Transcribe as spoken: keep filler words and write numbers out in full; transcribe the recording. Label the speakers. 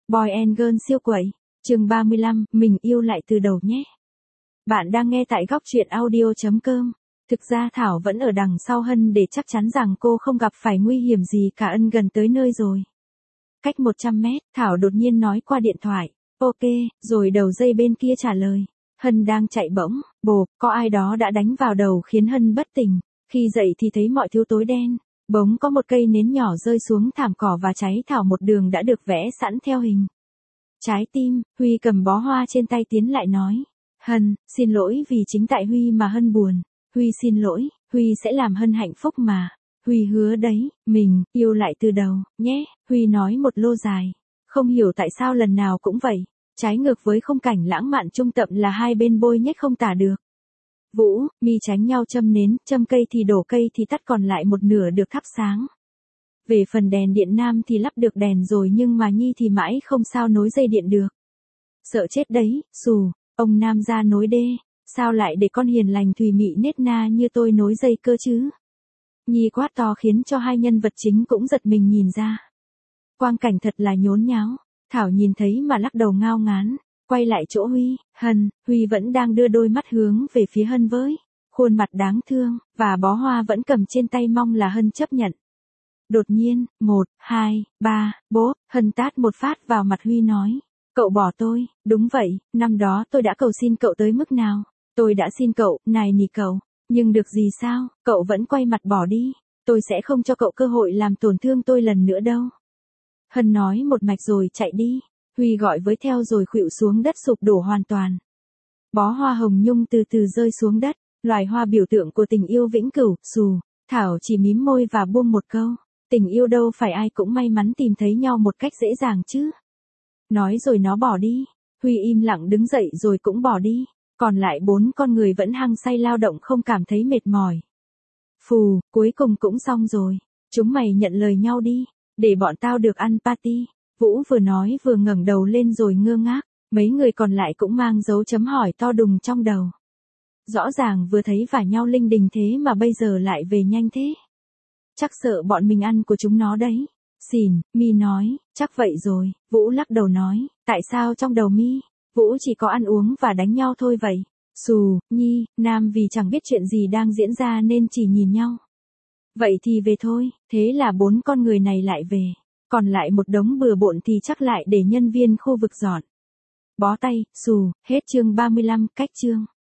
Speaker 1: Boy and Girl siêu quẩy. Chương ba mươi lăm, mình yêu lại từ đầu nhé. Bạn đang nghe tại góc truyện audio chấm com. Thực ra Thảo vẫn ở đằng sau Hân để chắc chắn rằng cô không gặp phải nguy hiểm gì cả, Ân gần tới nơi rồi. Cách một trăm mét, Thảo đột nhiên nói qua điện thoại. Ok, rồi đầu dây bên kia trả lời. Hân đang chạy bỗng, bộp, có ai đó đã đánh vào đầu khiến Hân bất tỉnh. Khi dậy thì thấy mọi thứ tối đen. Bỗng có một cây nến nhỏ rơi xuống thảm cỏ và cháy Thảo một đường đã được vẽ sẵn theo hình trái tim. Huy cầm bó hoa trên tay tiến lại nói. Hân, xin lỗi vì chính tại Huy mà Hân buồn. Huy xin lỗi, Huy sẽ làm Hân hạnh phúc mà. Huy hứa đấy, mình yêu lại từ đầu, nhé. Huy nói một lô dài. Không hiểu tại sao lần nào cũng vậy. Trái ngược với khung cảnh lãng mạn trung tập là hai bên bôi nhếch không tả được. Vũ, Mi tránh nhau châm nến, châm cây thì đổ cây thì tắt, còn lại một nửa được thắp sáng. Về phần đèn điện nam thì lắp được đèn rồi nhưng mà Nhi thì mãi không sao nối dây điện được. Sợ chết đấy, xù, ông Nam ra nối đê, sao lại để con hiền lành thùy mị nết na như tôi nối dây cơ chứ? Nhi quát to khiến cho hai nhân vật chính cũng giật mình nhìn ra. Quang cảnh thật là nhốn nháo, Thảo nhìn thấy mà lắc đầu ngao ngán. Quay lại chỗ Huy, Hân, Huy vẫn đang đưa đôi mắt hướng về phía Hân với khuôn mặt đáng thương, và bó hoa vẫn cầm trên tay mong là Hân chấp nhận. Đột nhiên, một, hai, ba, bố, Hân tát một phát vào mặt Huy nói. Cậu bỏ tôi, đúng vậy, năm đó tôi đã cầu xin cậu tới mức nào. Tôi đã xin cậu, nài nỉ cậu, nhưng được gì sao, cậu vẫn quay mặt bỏ đi. Tôi sẽ không cho cậu cơ hội làm tổn thương tôi lần nữa đâu. Hân nói một mạch rồi chạy đi. Huy gọi với theo rồi khuỵu xuống đất sụp đổ hoàn toàn. Bó hoa hồng nhung từ từ rơi xuống đất, loài hoa biểu tượng của tình yêu vĩnh cửu, xù. Thảo chỉ mím môi và buông một câu. Tình yêu đâu phải ai cũng may mắn tìm thấy nhau một cách dễ dàng chứ. Nói rồi nó bỏ đi. Huy im lặng đứng dậy rồi cũng bỏ đi. Còn lại bốn con người vẫn hăng say lao động không cảm thấy mệt mỏi. Phù, cuối cùng cũng xong rồi. Chúng mày nhận lời nhau đi, để bọn tao được ăn party. Vũ vừa nói vừa ngẩng đầu lên rồi ngơ ngác, mấy người còn lại cũng mang dấu chấm hỏi to đùng trong đầu. Rõ ràng vừa thấy vả nhau linh đình thế mà bây giờ lại về nhanh thế. Chắc sợ bọn mình ăn của chúng nó đấy. Xỉn, Mi nói, chắc vậy rồi. Vũ lắc đầu nói, tại sao trong đầu Mi, Vũ chỉ có ăn uống và đánh nhau thôi vậy? Xù, Nhi, Nam vì chẳng biết chuyện gì đang diễn ra nên chỉ nhìn nhau. Vậy thì về thôi, thế là bốn con người này lại về. Còn lại một đống bừa bộn thì chắc lại để nhân viên khu vực dọn. Bó tay, xù, hết chương ba mươi lăm, cách chương.